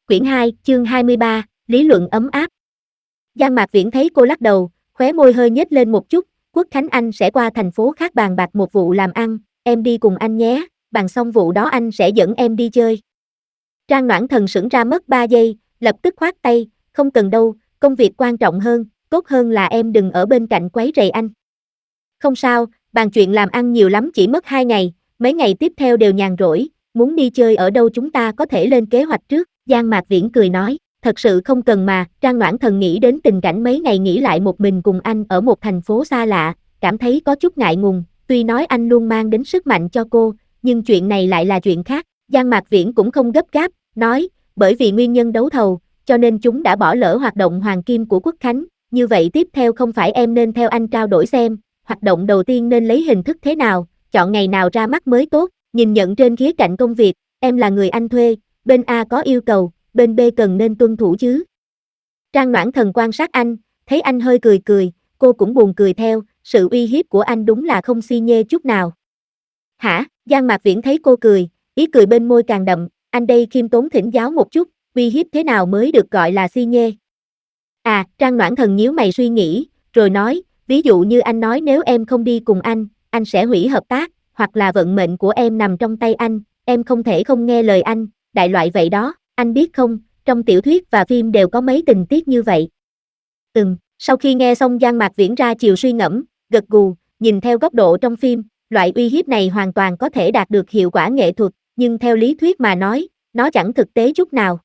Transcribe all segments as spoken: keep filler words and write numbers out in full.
Quyển hai, chương hai mươi ba, lý luận ấm áp. Giang Mạc Viễn thấy cô lắc đầu, khóe môi hơi nhếch lên một chút, Quốc Khánh anh sẽ qua thành phố khác bàn bạc một vụ làm ăn, em đi cùng anh nhé, bàn xong vụ đó anh sẽ dẫn em đi chơi. Trang Noãn Thần sững ra mất ba giây, lập tức khoát tay, không cần đâu, công việc quan trọng hơn, tốt hơn là em đừng ở bên cạnh quấy rầy anh. Không sao, bàn chuyện làm ăn nhiều lắm chỉ mất hai ngày, mấy ngày tiếp theo đều nhàn rỗi, muốn đi chơi ở đâu chúng ta có thể lên kế hoạch trước. Giang Mạc Viễn cười nói, thật sự không cần mà, Trang Noãn Thần nghĩ đến tình cảnh mấy ngày nghỉ lại một mình cùng anh ở một thành phố xa lạ, cảm thấy có chút ngại ngùng, tuy nói anh luôn mang đến sức mạnh cho cô, nhưng chuyện này lại là chuyện khác. Giang Mạc Viễn cũng không gấp gáp, nói, bởi vì nguyên nhân đấu thầu, cho nên chúng đã bỏ lỡ hoạt động hoàng kim của Quốc Khánh, như vậy tiếp theo không phải em nên theo anh trao đổi xem, hoạt động đầu tiên nên lấy hình thức thế nào, chọn ngày nào ra mắt mới tốt, nhìn nhận trên khía cạnh công việc, em là người anh thuê, bên A có yêu cầu, bên B cần nên tuân thủ chứ. Trang Noãn Thần quan sát anh, thấy anh hơi cười cười, cô cũng buồn cười theo, sự uy hiếp của anh đúng là không si nhê chút nào. Hả? Giang Mạc Viễn thấy cô cười, ý cười bên môi càng đậm, anh đây khiêm tốn thỉnh giáo một chút, uy hiếp thế nào mới được gọi là si nhê? À, Trang Noãn Thần nhíu mày suy nghĩ, rồi nói, ví dụ như anh nói nếu em không đi cùng anh, anh sẽ hủy hợp tác, hoặc là vận mệnh của em nằm trong tay anh, em không thể không nghe lời anh, đại loại vậy đó, anh biết không, trong tiểu thuyết và phim đều có mấy tình tiết như vậy. Ừm, sau khi nghe xong Giang Mạc Viễn ra chiều suy ngẫm, gật gù, nhìn theo góc độ trong phim, loại uy hiếp này hoàn toàn có thể đạt được hiệu quả nghệ thuật, nhưng theo lý thuyết mà nói, nó chẳng thực tế chút nào.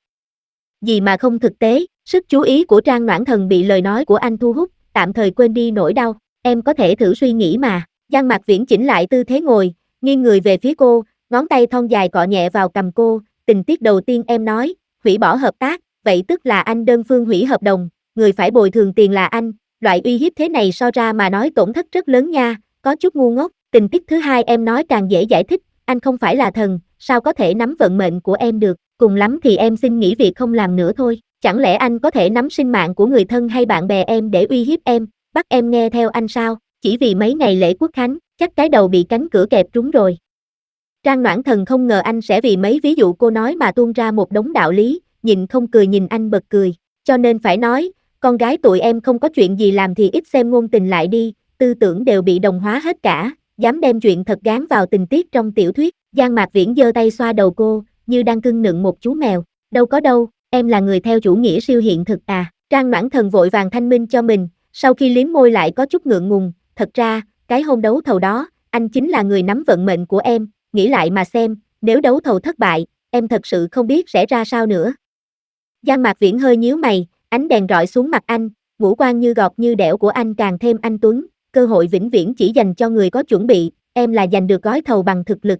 Gì mà không thực tế, sức chú ý của Trang Noãn Thần bị lời nói của anh thu hút, tạm thời quên đi nỗi đau, em có thể thử suy nghĩ mà. Giang Mạc Viễn chỉnh lại tư thế ngồi, nghiêng người về phía cô, ngón tay thon dài cọ nhẹ vào cằm cô, tình tiết đầu tiên em nói, hủy bỏ hợp tác, vậy tức là anh đơn phương hủy hợp đồng, người phải bồi thường tiền là anh, loại uy hiếp thế này so ra mà nói tổn thất rất lớn nha, có chút ngu ngốc. Tình tiết thứ hai em nói càng dễ giải thích, anh không phải là thần, sao có thể nắm vận mệnh của em được, cùng lắm thì em xin nghỉ việc không làm nữa thôi, chẳng lẽ anh có thể nắm sinh mạng của người thân hay bạn bè em để uy hiếp em, bắt em nghe theo anh sao, chỉ vì mấy ngày lễ Quốc Khánh, chắc cái đầu bị cánh cửa kẹp trúng rồi. Trang Noãn Thần không ngờ anh sẽ vì mấy ví dụ cô nói mà tuôn ra một đống đạo lý, nhìn không cười nhìn anh bật cười, cho nên phải nói, con gái tụi em không có chuyện gì làm thì ít xem ngôn tình lại đi, tư tưởng đều bị đồng hóa hết cả, dám đem chuyện thật gán vào tình tiết trong tiểu thuyết. Giang Mạc Viễn giơ tay xoa đầu cô, như đang cưng nựng một chú mèo, đâu có đâu, em là người theo chủ nghĩa siêu hiện thực à. Trang Noãn Thần vội vàng thanh minh cho mình, sau khi liếm môi lại có chút ngượng ngùng, thật ra, cái hôm đấu thầu đó, anh chính là người nắm vận mệnh của em, nghĩ lại mà xem, nếu đấu thầu thất bại, em thật sự không biết sẽ ra sao nữa. Giang Mạc Viễn hơi nhíu mày, ánh đèn rọi xuống mặt anh, ngũ quan như gọt như đẽo của anh càng thêm anh tuấn, cơ hội vĩnh viễn chỉ dành cho người có chuẩn bị, em là giành được gói thầu bằng thực lực.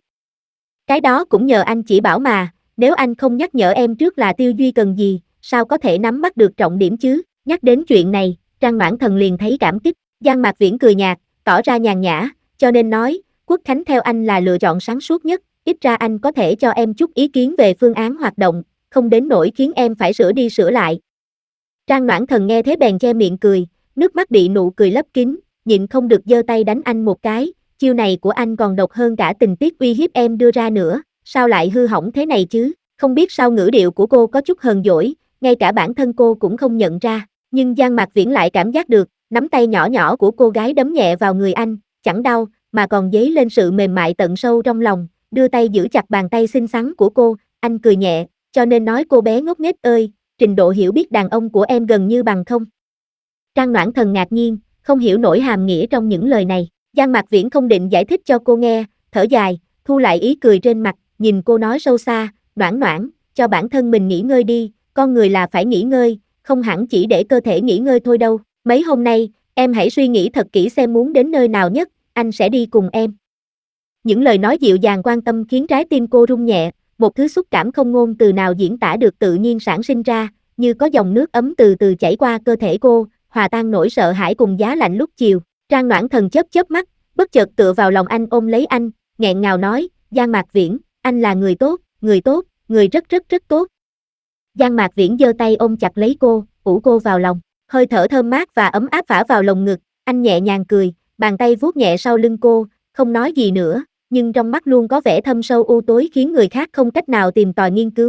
Cái đó cũng nhờ anh chỉ bảo mà, nếu anh không nhắc nhở em trước là Tiêu Duy cần gì, sao có thể nắm bắt được trọng điểm chứ. Nhắc đến chuyện này, Trang Noãn Thần liền thấy cảm kích. Giang Mạc Viễn cười nhạt, tỏ ra nhàn nhã, cho nên nói, Quốc Khánh theo anh là lựa chọn sáng suốt nhất, ít ra anh có thể cho em chút ý kiến về phương án hoạt động, không đến nỗi khiến em phải sửa đi sửa lại. Trang Noãn Thần nghe thế bèn che miệng cười, nước mắt bị nụ cười lấp kín, nhịn không được giơ tay đánh anh một cái, chiêu này của anh còn độc hơn cả tình tiết uy hiếp em đưa ra nữa, sao lại hư hỏng thế này chứ. Không biết sao ngữ điệu của cô có chút hờn dỗi, ngay cả bản thân cô cũng không nhận ra, nhưng Giang Mạc Viễn lại cảm giác được, nắm tay nhỏ nhỏ của cô gái đấm nhẹ vào người anh, chẳng đau, mà còn dấy lên sự mềm mại tận sâu trong lòng, đưa tay giữ chặt bàn tay xinh xắn của cô, anh cười nhẹ, cho nên nói cô bé ngốc nghếch ơi, trình độ hiểu biết đàn ông của em gần như bằng không. Trang Noãn Thần ngạc nhiên, không hiểu nổi hàm nghĩa trong những lời này. Giang Mạc Viễn không định giải thích cho cô nghe, thở dài, thu lại ý cười trên mặt, nhìn cô nói sâu xa, Noãn Noãn, cho bản thân mình nghỉ ngơi đi, con người là phải nghỉ ngơi, không hẳn chỉ để cơ thể nghỉ ngơi thôi đâu, mấy hôm nay, em hãy suy nghĩ thật kỹ xem muốn đến nơi nào nhất, anh sẽ đi cùng em. Những lời nói dịu dàng quan tâm khiến trái tim cô rung nhẹ, một thứ xúc cảm không ngôn từ nào diễn tả được tự nhiên sản sinh ra, như có dòng nước ấm từ từ chảy qua cơ thể cô, hòa tan nỗi sợ hãi cùng giá lạnh lúc chiều. Trang Noãn Thần chớp chớp mắt, bất chợt tựa vào lòng anh ôm lấy anh, nghẹn ngào nói, Giang Mạc Viễn, anh là người tốt, người tốt, người rất rất rất tốt. Giang Mạc Viễn giơ tay ôm chặt lấy cô, ủ cô vào lòng, hơi thở thơm mát và ấm áp phả vào lồng ngực, anh nhẹ nhàng cười, bàn tay vuốt nhẹ sau lưng cô, không nói gì nữa, nhưng trong mắt luôn có vẻ thâm sâu u tối khiến người khác không cách nào tìm tòi nghiên cứu.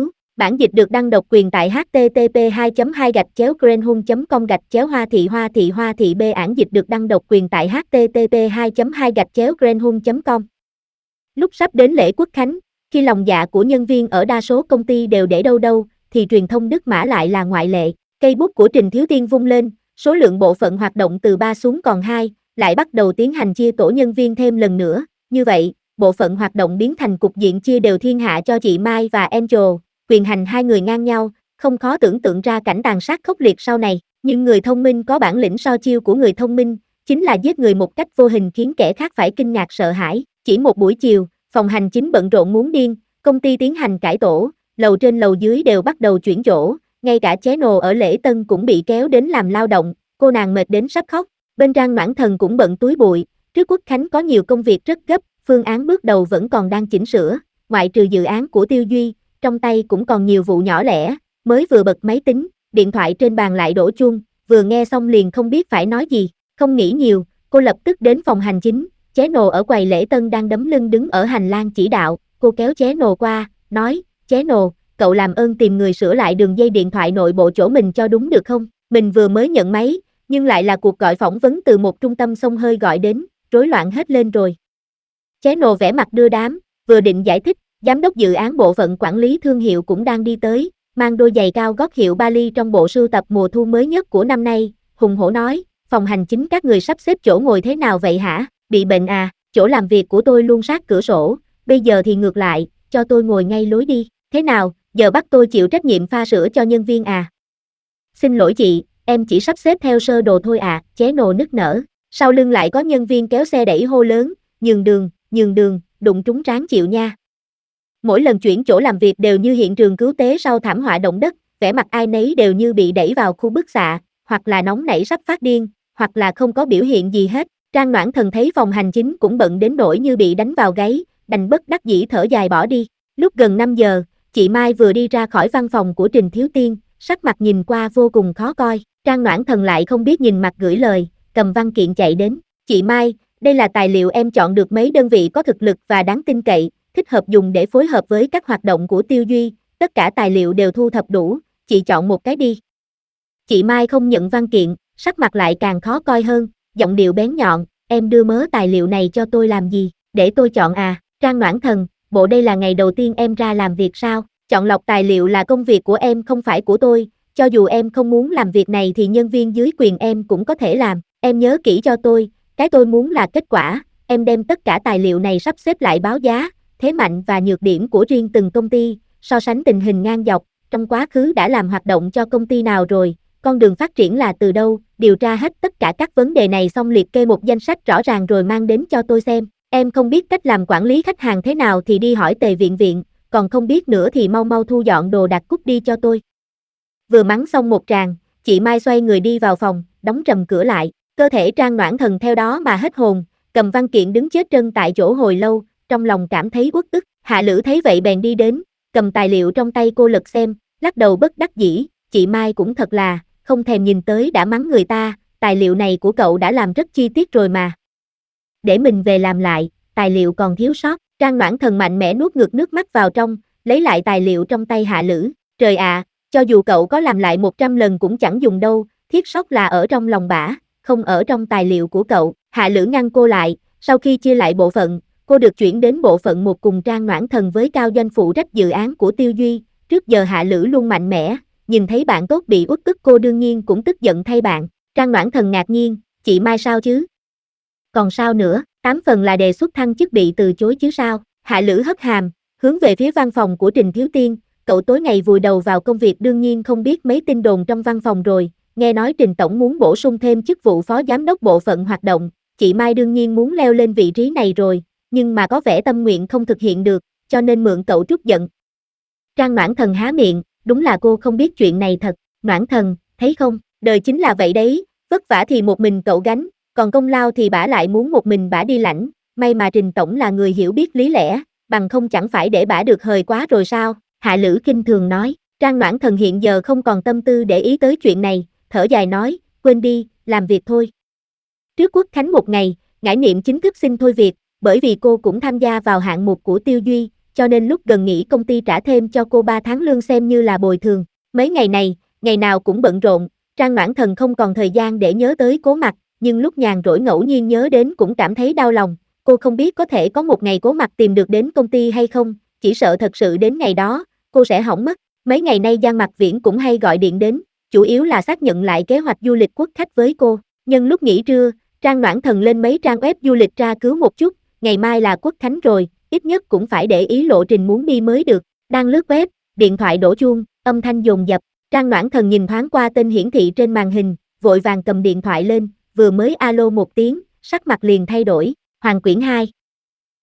Bản dịch được đăng độc quyền tại h t t p hai chấm hai gạch chéo greenhum chấm com gạch chéo hoa thị hoa thị hoa thị b. Bản dịch được đăng độc quyền tại h t t p hai chấm hai gạch chéo greenhum chấm com. Lúc sắp đến lễ Quốc khánh, khi lòng dạ của nhân viên ở đa số công ty đều để đâu đâu, thì truyền thông Đức Mã lại là ngoại lệ. Cây bút của Trình Thiếu Tiên vung lên, số lượng bộ phận hoạt động từ ba xuống còn hai, lại bắt đầu tiến hành chia tổ nhân viên thêm lần nữa. Như vậy, bộ phận hoạt động biến thành cục diện chia đều thiên hạ cho chị Mai và Angel, quyền hành hai người ngang nhau, không khó tưởng tượng ra cảnh tàn sát khốc liệt sau này. Nhưng người thông minh có bản lĩnh so chiêu của người thông minh, chính là giết người một cách vô hình khiến kẻ khác phải kinh ngạc sợ hãi. Chỉ một buổi chiều, phòng hành chính bận rộn muốn điên, công ty tiến hành cải tổ, lầu trên lầu dưới đều bắt đầu chuyển chỗ, ngay cả ché nồ ở Lễ Tân cũng bị kéo đến làm lao động, cô nàng mệt đến sắp khóc. Bên Trang Noãn Thần cũng bận túi bụi, trước Quốc khánh có nhiều công việc rất gấp, phương án bước đầu vẫn còn đang chỉnh sửa, ngoại trừ dự án của Tiêu Duy, trong tay cũng còn nhiều vụ nhỏ lẻ, mới vừa bật máy tính, điện thoại trên bàn lại đổ chuông, vừa nghe xong liền không biết phải nói gì, không nghĩ nhiều, cô lập tức đến phòng hành chính, ché nồ ở quầy Lễ Tân đang đấm lưng đứng ở hành lang chỉ đạo, cô kéo ché nồ qua, nói, ché nồ, cậu làm ơn tìm người sửa lại đường dây điện thoại nội bộ chỗ mình cho đúng được không, mình vừa mới nhận máy, nhưng lại là cuộc gọi phỏng vấn từ một trung tâm xông hơi gọi đến, rối loạn hết lên rồi. Ché nồ vẻ mặt đưa đám, vừa định giải thích, giám đốc dự án bộ phận quản lý thương hiệu cũng đang đi tới, mang đôi giày cao gót hiệu Bali trong bộ sưu tập mùa thu mới nhất của năm nay, hùng hổ nói, phòng hành chính các người sắp xếp chỗ ngồi thế nào vậy hả, bị bệnh à, chỗ làm việc của tôi luôn sát cửa sổ, bây giờ thì ngược lại, cho tôi ngồi ngay lối đi, thế nào, giờ bắt tôi chịu trách nhiệm pha sữa cho nhân viên à. Xin lỗi chị, em chỉ sắp xếp theo sơ đồ thôi à, ché nồ nức nở, sau lưng lại có nhân viên kéo xe đẩy hô lớn, nhường đường, nhường đường, đụng trúng ráng chịu nha. Mỗi lần chuyển chỗ làm việc đều như hiện trường cứu tế sau thảm họa động đất, vẻ mặt ai nấy đều như bị đẩy vào khu bức xạ, hoặc là nóng nảy sắp phát điên, hoặc là không có biểu hiện gì hết. Trang Noãn Thần thấy phòng hành chính cũng bận đến nỗi như bị đánh vào gáy, đành bất đắc dĩ thở dài bỏ đi. Lúc gần năm giờ, chị Mai vừa đi ra khỏi văn phòng của Trình Thiếu Tiên, sắc mặt nhìn qua vô cùng khó coi. Trang Noãn Thần lại không biết nhìn mặt gửi lời, cầm văn kiện chạy đến. Chị Mai, đây là tài liệu em chọn được mấy đơn vị có thực lực và đáng tin cậy, thích hợp dùng để phối hợp với các hoạt động của Tiêu Duy, tất cả tài liệu đều thu thập đủ, chị chọn một cái đi. Chị Mai không nhận văn kiện, sắc mặt lại càng khó coi hơn, giọng điệu bén nhọn, em đưa mớ tài liệu này cho tôi làm gì, để tôi chọn à, Trang Noãn Thần, bộ đây là ngày đầu tiên em ra làm việc sao, chọn lọc tài liệu là công việc của em không phải của tôi, cho dù em không muốn làm việc này thì nhân viên dưới quyền em cũng có thể làm, em nhớ kỹ cho tôi, cái tôi muốn là kết quả, em đem tất cả tài liệu này sắp xếp lại báo giá, thế mạnh và nhược điểm của riêng từng công ty, so sánh tình hình ngang dọc, trong quá khứ đã làm hoạt động cho công ty nào rồi, con đường phát triển là từ đâu, điều tra hết tất cả các vấn đề này xong liệt kê một danh sách rõ ràng rồi mang đến cho tôi xem, em không biết cách làm quản lý khách hàng thế nào thì đi hỏi Tề Viện Viện, còn không biết nữa thì mau mau thu dọn đồ đạc cút đi cho tôi. Vừa mắng xong một tràng, chị Mai xoay người đi vào phòng, đóng trầm cửa lại, cơ thể Trang Noãn Thần theo đó mà hết hồn, cầm văn kiện đứng chết trân tại chỗ hồi lâu, trong lòng cảm thấy uất ức. Hạ Lữ thấy vậy bèn đi đến, cầm tài liệu trong tay cô lật xem, lắc đầu bất đắc dĩ, chị Mai cũng thật là, không thèm nhìn tới đã mắng người ta, tài liệu này của cậu đã làm rất chi tiết rồi mà. Để mình về làm lại, tài liệu còn thiếu sót, Trang Noãn Thần mạnh mẽ nuốt ngược nước mắt vào trong, lấy lại tài liệu trong tay Hạ Lữ, trời ạ, à, cho dù cậu có làm lại một trăm lần cũng chẳng dùng đâu, thiết sót là ở trong lòng bả, không ở trong tài liệu của cậu. Hạ Lữ ngăn cô lại, sau khi chia lại bộ phận, cô được chuyển đến bộ phận một cùng Trang Noãn Thần với Cao Doanh phụ trách dự án của Tiêu Duy, trước giờ Hạ Lữ luôn mạnh mẽ, nhìn thấy bạn tốt bị uất ức cô đương nhiên cũng tức giận thay bạn. Trang Noãn Thần ngạc nhiên, chị Mai sao chứ? Còn sao nữa, tám phần là đề xuất thăng chức bị từ chối chứ sao? Hạ Lữ hất hàm, hướng về phía văn phòng của Trình Thiếu Tiên, cậu tối ngày vùi đầu vào công việc đương nhiên không biết mấy tin đồn trong văn phòng rồi, nghe nói Trình Tổng muốn bổ sung thêm chức vụ phó giám đốc bộ phận hoạt động, chị Mai đương nhiên muốn leo lên vị trí này rồi, nhưng mà có vẻ tâm nguyện không thực hiện được, cho nên mượn cậu trút giận. Trang Noãn Thần há miệng, đúng là cô không biết chuyện này thật, Noãn Thần, thấy không, đời chính là vậy đấy, vất vả thì một mình cậu gánh, còn công lao thì bả lại muốn một mình bả đi lãnh, may mà Trình Tổng là người hiểu biết lý lẽ, bằng không chẳng phải để bả được hời quá rồi sao, Hạ Lữ kinh thường nói. Trang Noãn Thần hiện giờ không còn tâm tư để ý tới chuyện này, thở dài nói, quên đi, làm việc thôi. Trước Quốc khánh một ngày, Ngải Niệm chính thức xin thôi việc, bởi vì cô cũng tham gia vào hạng mục của Tiêu Duy, cho nên lúc gần nghỉ công ty trả thêm cho cô ba tháng lương xem như là bồi thường. Mấy ngày này, ngày nào cũng bận rộn, Trang Noãn Thần không còn thời gian để nhớ tới Cố Mặc, nhưng lúc nhàn rỗi ngẫu nhiên nhớ đến cũng cảm thấy đau lòng. Cô không biết có thể có một ngày Cố Mặc tìm được đến công ty hay không, chỉ sợ thật sự đến ngày đó, cô sẽ hỏng mất. Mấy ngày nay Giang Mặc Viễn cũng hay gọi điện đến, chủ yếu là xác nhận lại kế hoạch du lịch quốc khách với cô. Nhân lúc nghỉ trưa, Trang Noãn Thần lên mấy trang web du lịch tra cứu một chút, ngày mai là quốc khánh rồi, ít nhất cũng phải để ý lộ trình muốn đi mới được. Đang lướt web, điện thoại đổ chuông, âm thanh dồn dập, Trang Noãn Thần nhìn thoáng qua tên hiển thị trên màn hình, vội vàng cầm điện thoại lên, vừa mới alo một tiếng, sắc mặt liền thay đổi. Hoàng Quyển hai